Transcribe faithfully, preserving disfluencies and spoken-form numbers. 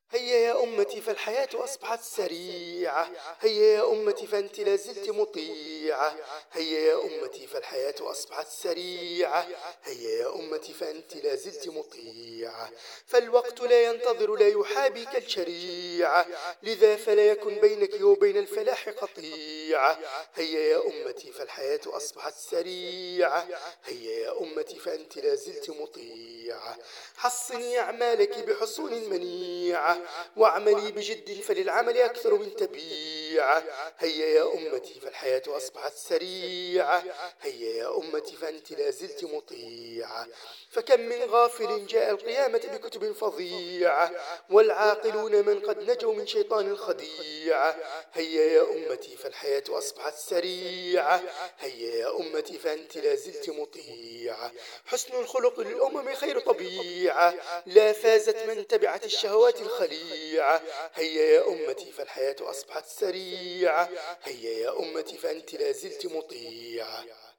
هيا يا أمتي فالحياة أصبحت سريعة. هيا يا أمتي فأنت لازلت مطيعة. هيا يا أمتي فالحياة أصبحت سريعة. هيا يا أمتي فأنت لازلت مطيعة. فالوقت لا ينتظر لا يحابي كالشريعة، لذا فلا يكن بينك وبين الفلاح قطيعة. هيا يا أمتي فالحياة أصبحت سريعة. هيا يا أمتي فأنت لازلت مطيعة. حصني أعمالك بحصون منيعة، واعملي بجد فللعمل أكثر من تبيعة. هيا يا أمتي فالحياة أصبحت سريعة. هيا يا أمتي فأنت لازلت مطيعة. فكم من غافل جاء القيامة بكتب فظيعة، والعاقلون من قد نجوا من شيطان خديعة. هيا يا أمتي فالحياة أصبحت سريعة. هيا يا أمتي فأنت لازلت مطيعة. حسن الخلق للأمم خير طبيعة، لا فازت من تبعت الشهوات الخليعة. هيا يا أمتي فالحياة أصبحت سريعة. هيا يا أمتي فأنت لازلت مطيعة.